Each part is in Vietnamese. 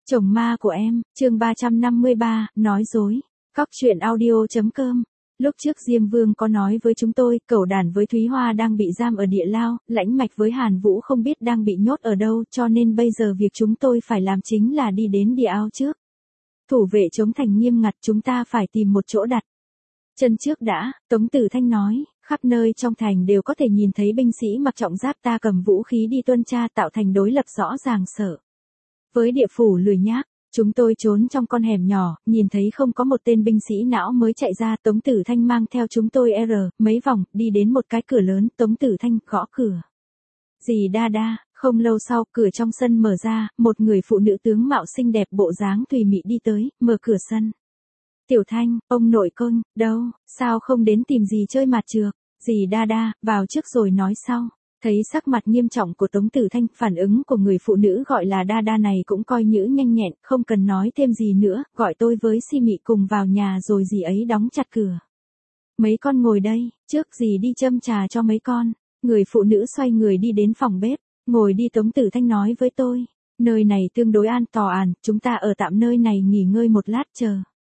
Chồng ma của em, chương 353, nói dối. Cóc truyện audio.com. Lúc trước Diêm Vương có nói với chúng tôi, Cẩu Đản với Thúy Hoa đang bị giam ở địa lao, Lãnh Mạch với Hàn Vũ không biết đang bị nhốt ở đâu, cho nên bây giờ việc chúng tôi phải làm chính là đi đến địa ao trước. Thủ vệ chống thành nghiêm ngặt, chúng ta phải tìm một chỗ đặt chân trước đã, Tống Tử Thanh nói, khắp nơi trong thành đều có thể nhìn thấy binh sĩ mặc trọng giáp ta cầm vũ khí đi tuần tra tạo thành đối lập rõ ràng sợ. Với địa phủ lười nhác, chúng tôi trốn trong con hẻm nhỏ, nhìn thấy không có một tên binh sĩ não mới chạy ra, Tống Tử Thanh mang theo chúng tôi mấy vòng, đi đến một cái cửa lớn, Tống Tử Thanh gõ cửa. Dì đa đa, không lâu sau, cửa trong sân mở ra, một người phụ nữ tướng mạo xinh đẹp bộ dáng tùy mị đi tới, mở cửa sân. Tiểu Thanh, ông nội con, đâu, sao không đến tìm dì chơi mặt trược, dì đa đa, vào trước rồi nói sau. Thấy sắc mặt nghiêm trọng của Tống Tử Thanh, phản ứng của người phụ nữ gọi là đa đa này cũng coi như nhanh nhẹn, không cần nói thêm gì nữa, gọi tôi với Si Mị cùng vào nhà rồi dì ấy đóng chặt cửa. Mấy con ngồi đây, trước dì đi châm trà cho mấy con. Người phụ nữ xoay người đi đến phòng bếp, ngồi đi. Tống Tử Thanh nói với tôi, nơi này tương đối an toàn, chúng ta ở tạm nơi này nghỉ ngơi một lát chờ.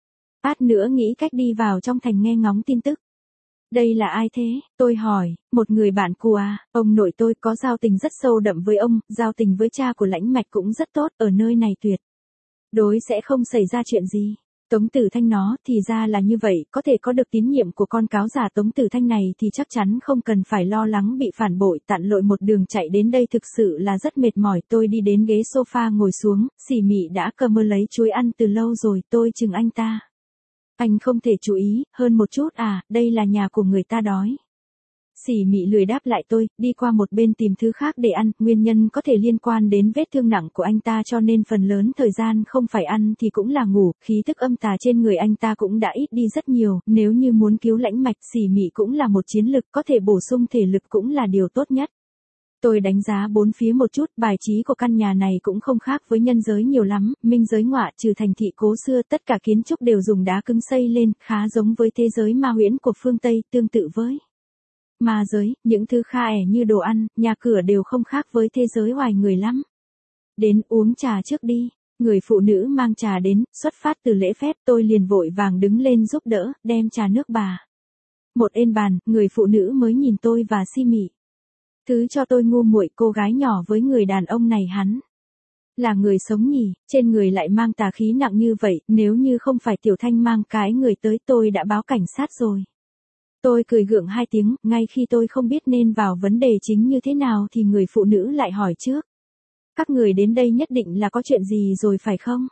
Lát nữa nghĩ cách đi vào trong thành nghe ngóng tin tức. Đây là ai thế? Tôi hỏi, một người bạn của ông nội tôi có giao tình rất sâu đậm với ông, giao tình với cha của Lãnh Mạch cũng rất tốt, ở nơi này tuyệt đối sẽ không xảy ra chuyện gì. Tống Tử Thanh nó, thì ra là như vậy, có thể có được tín nhiệm của con cáo giả Tống Tử Thanh này thì chắc chắn không cần phải lo lắng bị phản bội. Tạn lội một đường chạy đến đây thực sự là rất mệt mỏi. Tôi đi đến ghế sofa ngồi xuống, Xỉ Mị đã cầm mơ lấy chuối ăn từ lâu rồi, tôi chừng anh ta. Anh không thể chú ý, hơn một chút đây là nhà của người ta đói. Xỉ Mị lười đáp lại tôi, đi qua một bên tìm thứ khác để ăn, nguyên nhân có thể liên quan đến vết thương nặng của anh ta cho nên phần lớn thời gian không phải ăn thì cũng là ngủ, khí tức âm tà trên người anh ta cũng đã ít đi rất nhiều, nếu như muốn cứu Lãnh Mạch, Xỉ Mị cũng là một chiến lực, có thể bổ sung thể lực cũng là điều tốt nhất. Tôi đánh giá bốn phía một chút, bài trí của căn nhà này cũng không khác với nhân giới nhiều lắm, minh giới ngọa trừ thành thị cố xưa, tất cả kiến trúc đều dùng đá cứng xây lên, khá giống với thế giới ma huyễn của phương Tây, tương tự với ma giới, những thứ kha ẻ như đồ ăn, nhà cửa đều không khác với thế giới hoài người lắm. Đến uống trà trước đi, người phụ nữ mang trà đến, xuất phát từ lễ phép, tôi liền vội vàng đứng lên giúp đỡ, đem trà nước bà. Một ên bàn, người phụ nữ mới nhìn tôi và Si Mị. Thứ cho tôi ngu muội, cô gái nhỏ với người đàn ông này hắn là người sống nhỉ, trên người lại mang tà khí nặng như vậy, nếu như không phải Tiểu Thanh mang cái người tới tôi đã báo cảnh sát rồi. Tôi cười gượng hai tiếng, ngay khi tôi không biết nên vào vấn đề chính như thế nào thì người phụ nữ lại hỏi trước. Các người đến đây nhất định là có chuyện gì rồi phải không?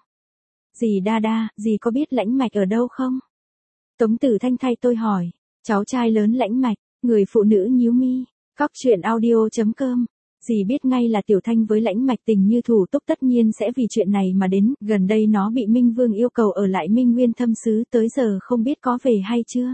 Dì đa đa, dì có biết Lãnh Mạch ở đâu không? Tống Tử Thanh thay tôi hỏi, cháu trai lớn Lãnh Mạch, người phụ nữ nhíu mi. Cóc truyện audio.com. Dì biết ngay là Tiểu Thanh với Lãnh Mạch tình như thủ túc, tất nhiên sẽ vì chuyện này mà đến, gần đây nó bị Minh Vương yêu cầu ở lại Minh Nguyên Thâm Xứ, tới giờ không biết có về hay chưa.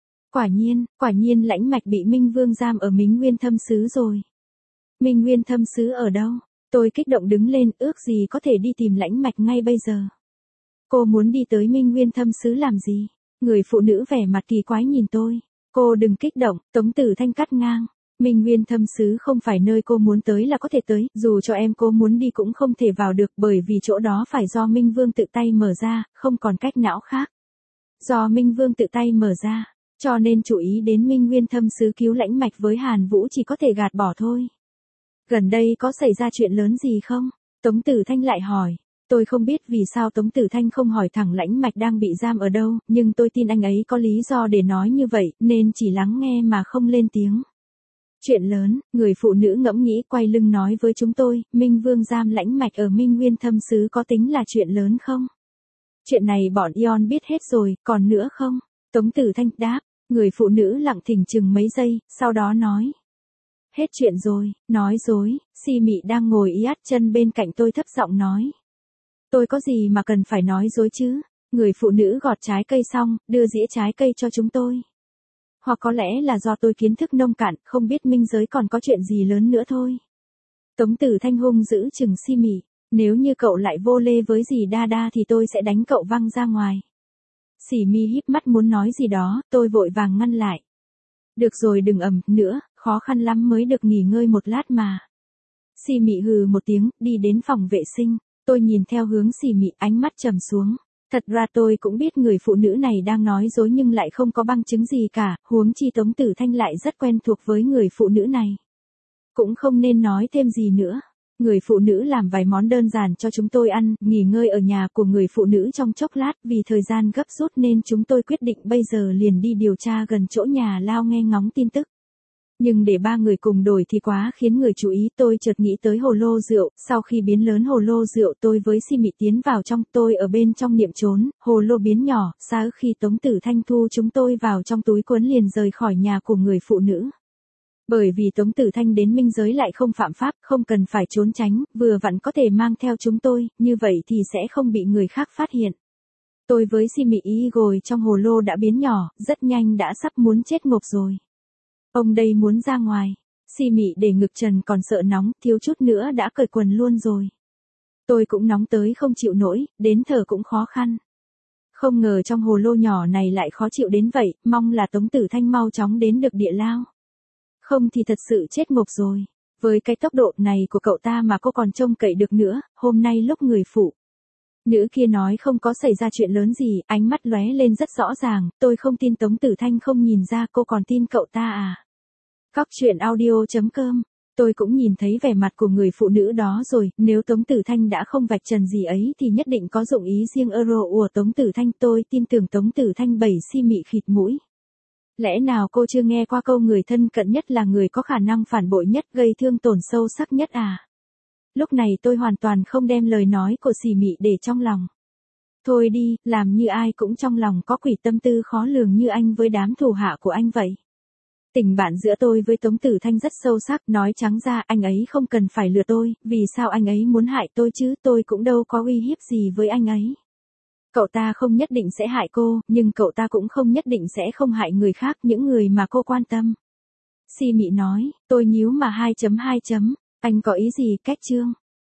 Quả nhiên Lãnh Mạch bị Minh Vương giam ở Minh Nguyên Thâm Xứ rồi. Minh Nguyên Thâm Xứ ở đâu? Tôi kích động đứng lên, ước gì có thể đi tìm Lãnh Mạch ngay bây giờ. Cô muốn đi tới Minh Nguyên Thâm Xứ làm gì? Người phụ nữ vẻ mặt kỳ quái nhìn tôi. Cô đừng kích động, Tống Tử Thanh cắt ngang. Minh Nguyên Thâm Xứ không phải nơi cô muốn tới là có thể tới, dù cho em cô muốn đi cũng không thể vào được bởi vì chỗ đó phải do Minh Vương tự tay mở ra, không còn cách nào khác. Do Minh Vương tự tay mở ra, cho nên chú ý đến Minh Nguyên Thâm Xứ cứu Lãnh Mạch với Hàn Vũ chỉ có thể gạt bỏ thôi. Gần đây có xảy ra chuyện lớn gì không? Tống Tử Thanh lại hỏi. Tôi không biết vì sao Tống Tử Thanh không hỏi thẳng Lãnh Mạch đang bị giam ở đâu, nhưng tôi tin anh ấy có lý do để nói như vậy, nên chỉ lắng nghe mà không lên tiếng. Chuyện lớn, người phụ nữ ngẫm nghĩ quay lưng nói với chúng tôi, Minh Vương giam Lãnh Mạch ở Minh Nguyên Thâm Xứ có tính là chuyện lớn không? Chuyện này bọn Ion biết hết rồi, còn nữa không? Tống Tử Thanh đáp, người phụ nữ lặng thinh chừng mấy giây, sau đó nói. Hết chuyện rồi, nói dối, Si Mị đang ngồi át chân bên cạnh tôi thấp giọng nói. Tôi có gì mà cần phải nói dối chứ? Người phụ nữ gọt trái cây xong, đưa dĩa trái cây cho chúng tôi. Hoặc có lẽ là do tôi kiến thức nông cạn, không biết minh giới còn có chuyện gì lớn nữa thôi. Tống Tử Thanh hung giữ chừng Si Mị, nếu như cậu lại vô lê với dì đa đa thì tôi sẽ đánh cậu văng ra ngoài. Xỉ Mi híp mắt muốn nói gì đó, tôi vội vàng ngăn lại. Được rồi đừng ầm nữa, khó khăn lắm mới được nghỉ ngơi một lát mà. Si Mị hừ một tiếng, đi đến phòng vệ sinh. Tôi nhìn theo hướng xì mị, ánh mắt trầm xuống. Thật ra tôi cũng biết người phụ nữ này đang nói dối nhưng lại không có bằng chứng gì cả, huống chi Tống Tử Thanh lại rất quen thuộc với người phụ nữ này. Cũng không nên nói thêm gì nữa. Người phụ nữ làm vài món đơn giản cho chúng tôi ăn, nghỉ ngơi ở nhà của người phụ nữ trong chốc lát, vì thời gian gấp rút nên chúng tôi quyết định bây giờ liền đi điều tra gần chỗ nhà Lao nghe ngóng tin tức. Nhưng để ba người cùng đổi thì quá khiến người chú ý, tôi chợt nghĩ tới hồ lô rượu, sau khi biến lớn hồ lô rượu tôi với Si Mị tiến vào trong, tôi ở bên trong niệm trốn, hồ lô biến nhỏ, sau khi Tống Tử Thanh thu chúng tôi vào trong túi quấn liền rời khỏi nhà của người phụ nữ. Bởi vì Tống Tử Thanh đến minh giới lại không phạm pháp, không cần phải trốn tránh, vừa vặn có thể mang theo chúng tôi, như vậy thì sẽ không bị người khác phát hiện. Tôi với Si Mị ý gồi trong hồ lô đã biến nhỏ, rất nhanh đã sắp muốn chết ngộp rồi. Ông đây muốn ra ngoài. Si Mị để ngực trần còn sợ nóng, thiếu chút nữa đã cởi quần luôn rồi. Tôi cũng nóng tới không chịu nổi, đến thở cũng khó khăn. Không ngờ trong hồ lô nhỏ này lại khó chịu đến vậy, mong là Tống Tử Thanh mau chóng đến được địa lao. Không thì thật sự chết ngộp rồi. Với cái tốc độ này của cậu ta mà cô còn trông cậy được nữa, hôm nay lúc người phụ nữ kia nói không có xảy ra chuyện lớn gì, ánh mắt lóe lên rất rõ ràng, tôi không tin Tống Tử Thanh không nhìn ra, cô còn tin cậu ta à? Cóc truyện audio.com. Tôi cũng nhìn thấy vẻ mặt của người phụ nữ đó rồi, nếu Tống Tử Thanh đã không vạch trần gì ấy thì nhất định có dụng ý riêng của Tống Tử Thanh, tôi tin tưởng Tống Tử Thanh bẩy Si Mị khịt mũi. Lẽ nào cô chưa nghe qua câu người thân cận nhất là người có khả năng phản bội nhất, gây thương tổn sâu sắc nhất à? Lúc này tôi hoàn toàn không đem lời nói của Si Mị để trong lòng. Thôi đi, làm như ai cũng trong lòng có quỷ tâm tư khó lường như anh với đám thủ hạ của anh vậy. Tình bạn giữa tôi với Tống Tử Thanh rất sâu sắc, nói trắng ra anh ấy không cần phải lừa tôi, vì sao anh ấy muốn hại tôi chứ, tôi cũng đâu có uy hiếp gì với anh ấy. Cậu ta không nhất định sẽ hại cô, nhưng cậu ta cũng không nhất định sẽ không hại người khác, những người mà cô quan tâm. Si Mị nói, tôi nhíu mà 2.2. Anh có ý gì, Cách Trương?